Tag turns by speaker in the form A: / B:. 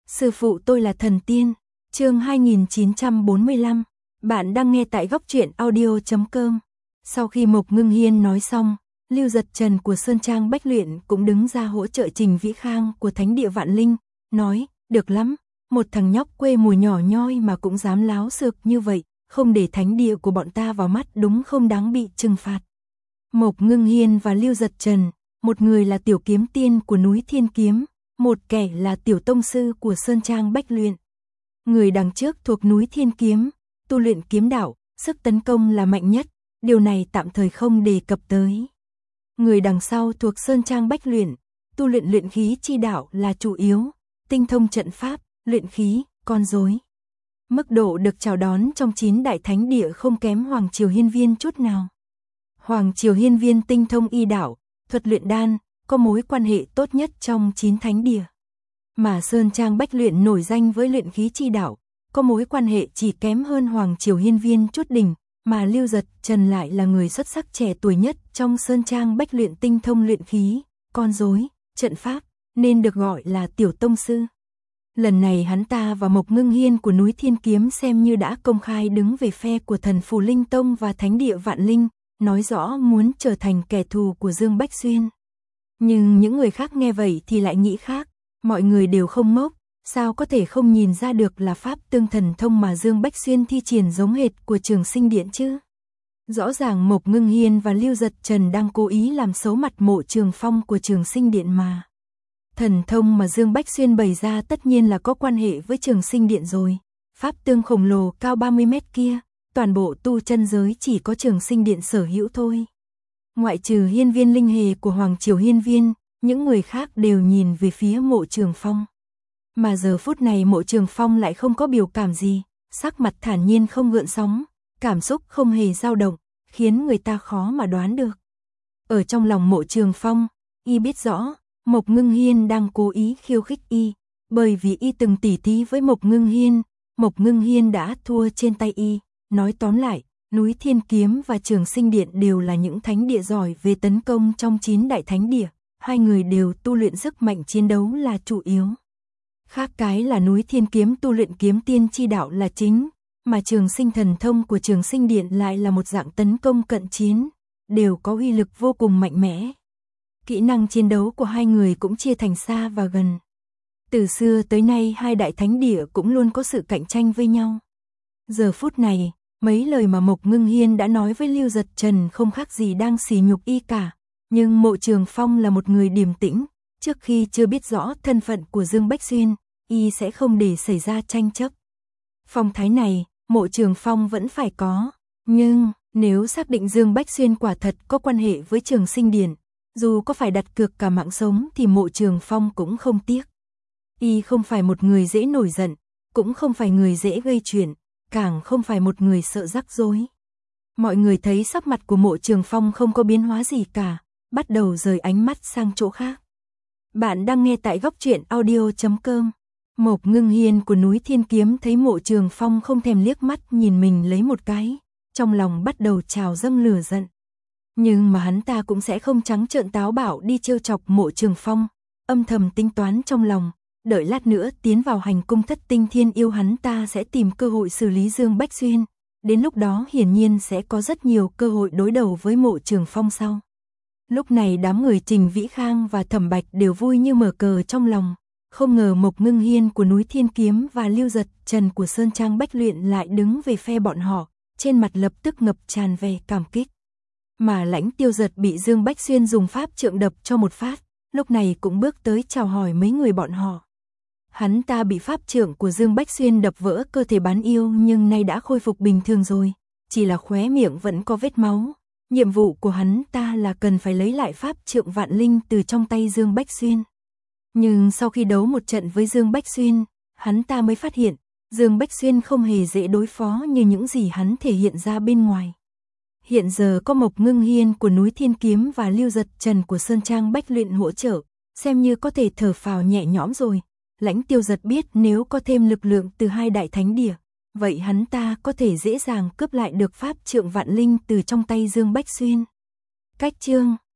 A: Sư phụ tôi là thần tiên. Chương 2945. Bạn đang nghe tại góc truyện audio.com. Sau khi Mộc Ngưng Hiên nói xong, Lưu Dật Trần của Sơn Trang Bách Luyện cũng đứng ra hỗ trợ Trình Vĩ Khang của Thánh Địa Vạn Linh, nói, được lắm, một thằng nhóc quê mùa nhỏ nhoi mà cũng dám láo xược như vậy, không để thánh địa của bọn ta vào mắt đúng không đáng bị trừng phạt. Mộc Ngưng Hiên và Lưu Dật Trần, một người là tiểu kiếm tiên của núi Thiên Kiếm, một kẻ là tiểu tông sư của Sơn Trang Bách Luyện. Người đằng trước thuộc núi Thiên Kiếm, tu luyện kiếm đạo, sức tấn công là mạnh nhất, điều này tạm thời không đề cập tới. Người đằng sau thuộc Sơn Trang Bách Luyện, tu luyện luyện khí chi đạo là chủ yếu, tinh thông trận pháp, luyện khí, con rối. Mức độ được chào đón trong 9 đại thánh địa không kém Hoàng Triều Hiên Viên chút nào. Hoàng Triều Hiên Viên tinh thông y đạo, thuật luyện đan, có mối quan hệ tốt nhất trong 9 thánh địa. Mà Sơn Trang Bách Luyện nổi danh với luyện khí chi đạo, có mối quan hệ chỉ kém hơn Hoàng Triều Hiên Viên chút đỉnh, mà Lưu Dật Trần lại là người xuất sắc trẻ tuổi nhất trong Sơn Trang Bách Luyện tinh thông luyện khí, con rối, trận pháp, nên được gọi là tiểu tông sư. Lần này hắn ta và Mộc Ngưng Hiên của núi Thiên Kiếm xem như đã công khai đứng về phe của Thần Phù Linh Tông và Thánh Địa Vạn Linh, nói rõ muốn trở thành kẻ thù của Dương Bách Xuyên. Nhưng những người khác nghe vậy thì lại nghĩ khác, mọi người đều không ngốc, sao có thể không nhìn ra được là pháp tương thần thông mà Dương Bách Xuyên thi triển giống hệt của Trường Sinh Điện chứ? Rõ ràng Mộc Ngưng Hiên và Lưu Dật Trần đang cố ý làm xấu mặt Mộ Trường Phong của Trường Sinh Điện mà. Thần thông mà Dương Bách Xuyên bày ra tất nhiên là có quan hệ với Trường Sinh Điện rồi. Pháp tương khổng lồ cao 30 mét kia, toàn bộ tu chân giới chỉ có Trường Sinh Điện sở hữu thôi. Ngoại trừ Hiên Viên Linh Hề của Hoàng Triều Hiên Viên, những người khác đều nhìn về phía Mộ Trường Phong. Mà giờ phút này Mộ Trường Phong lại không có biểu cảm gì, sắc mặt thản nhiên không gợn sóng, cảm xúc không hề dao động, khiến người ta khó mà đoán được. Ở trong lòng Mộ Trường Phong, y biết rõ, Mộc Ngưng Hiên đang cố ý khiêu khích y, bởi vì y từng tỉ thí với Mộc Ngưng Hiên đã thua trên tay y. Nói tóm lại, núi Thiên Kiếm và Trường Sinh Điện đều là những thánh địa giỏi về tấn công trong 9 đại thánh địa, hai người đều tu luyện sức mạnh chiến đấu là chủ yếu. Khác cái là núi Thiên Kiếm tu luyện kiếm tiên chi đạo là chính, mà Trường Sinh thần thông của Trường Sinh Điện lại là một dạng tấn công cận chiến, đều có uy lực vô cùng mạnh mẽ. Kỹ năng chiến đấu của hai người cũng chia thành xa và gần. Từ xưa tới nay hai đại thánh địa cũng luôn có sự cạnh tranh với nhau. Giờ phút này, mấy lời mà Mộc Ngưng Hiên đã nói với Lưu Dật Trần không khác gì đang sỉ nhục y cả. Nhưng Mộ Trường Phong là một người điềm tĩnh, trước khi chưa biết rõ thân phận của Dương Bách Xuyên, y sẽ không để xảy ra tranh chấp. Phong thái này, Mộ Trường Phong vẫn phải có, nhưng nếu xác định Dương Bách Xuyên quả thật có quan hệ với Trường Sinh Điện, dù có phải đặt cược cả mạng sống thì Mộ Trường Phong cũng không tiếc. Y không phải một người dễ nổi giận, cũng không phải người dễ gây chuyện, càng không phải một người sợ rắc rối. Mọi người thấy sắc mặt của Mộ Trường Phong không có biến hóa gì cả, bắt đầu rời ánh mắt sang chỗ khác. Bạn đang nghe tại góc truyện audio.com. Mộc Ngưng Hiên của núi Thiên Kiếm thấy Mộ Trường Phong không thèm liếc mắt nhìn mình lấy một cái, trong lòng bắt đầu trào dâng lửa giận. Nhưng mà hắn ta cũng sẽ không trắng trợn táo bạo đi trêu chọc Mộ Trường Phong, âm thầm tính toán trong lòng, đợi lát nữa tiến vào hành cung Thất Tinh Thiên Yêu hắn ta sẽ tìm cơ hội xử lý Dương Bách Xuyên, đến lúc đó hiển nhiên sẽ có rất nhiều cơ hội đối đầu với Mộ Trường Phong sau. Lúc này đám người Trình Vĩ Khang và Thẩm Bạch đều vui như mở cờ trong lòng, không ngờ Mộc Ngưng Hiên của núi Thiên Kiếm và Lưu Dật Trần của Sơn Trang Bách Luyện lại đứng về phe bọn họ, trên mặt lập tức ngập tràn vẻ cảm kích. Mà Lãnh Tiêu Giật bị Dương Bách Xuyên dùng pháp trượng đập cho một phát, lúc này cũng bước tới chào hỏi mấy người bọn họ. Hắn ta bị pháp trượng của Dương Bách Xuyên đập vỡ cơ thể bán yêu nhưng nay đã khôi phục bình thường rồi, chỉ là khóe miệng vẫn có vết máu. Nhiệm vụ của hắn ta là cần phải lấy lại pháp trượng vạn linh từ trong tay Dương Bách Xuyên. Nhưng sau khi đấu một trận với Dương Bách Xuyên, hắn ta mới phát hiện, Dương Bách Xuyên không hề dễ đối phó như những gì hắn thể hiện ra bên ngoài. Hiện giờ có Mộc Ngưng Hiên của núi Thiên Kiếm và Lưu Dật Trần của Sơn Trang Bách Luyện hỗ trợ, xem như có thể thở phào nhẹ nhõm rồi. Lãnh Tiêu Giật biết nếu có thêm lực lượng từ hai đại thánh địa, vậy hắn ta có thể dễ dàng cướp lại được pháp trượng vạn linh từ trong tay Dương Bách Xuyên. Cách chương